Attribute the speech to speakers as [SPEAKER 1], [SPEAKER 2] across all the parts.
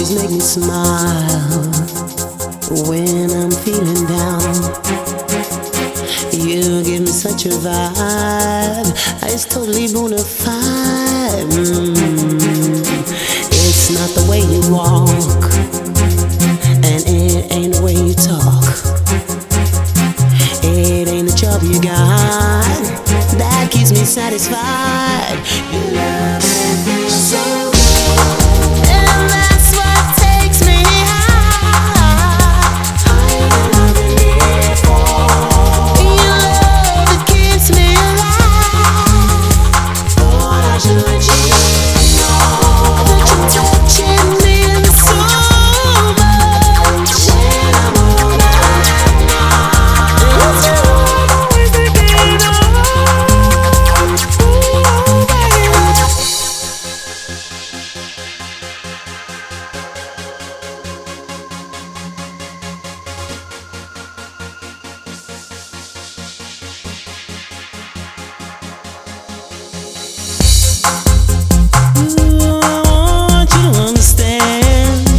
[SPEAKER 1] always make me smile when I'm feeling down. You give me such a vibe, it's totally bona fide. It's not the way you walk, and it ain't the way you talk. It ain't the job you got that keeps me satisfied. Your love feels so good, and that's what takes me high. Higher than I've been before. Your love that keeps me alive. Thought I should let you know that you're touching me so much. When I'm all night now, it's you I'm always thinking of. Ooh, baby. I want you to understand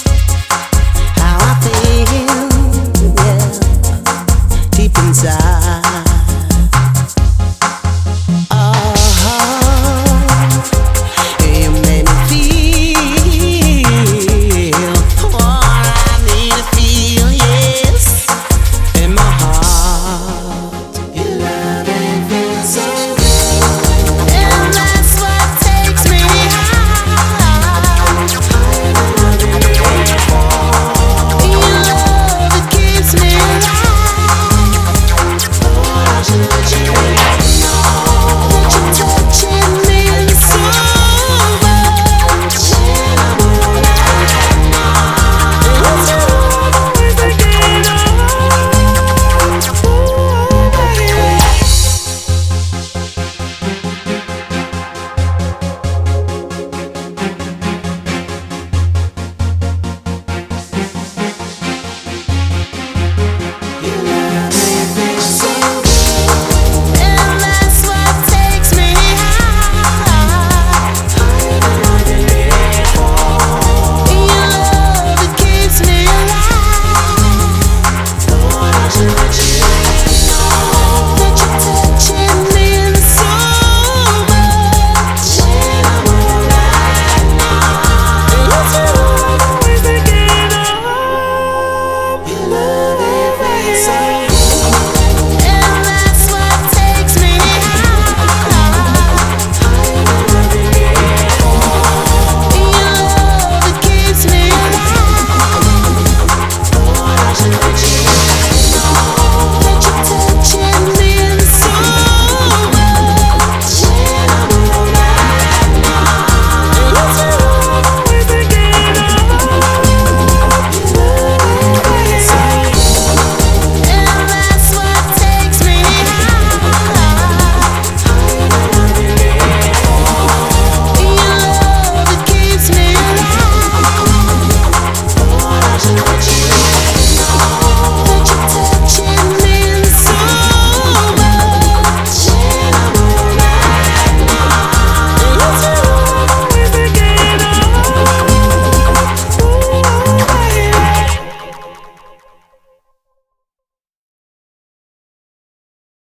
[SPEAKER 1] how I feel, yeah, deep inside.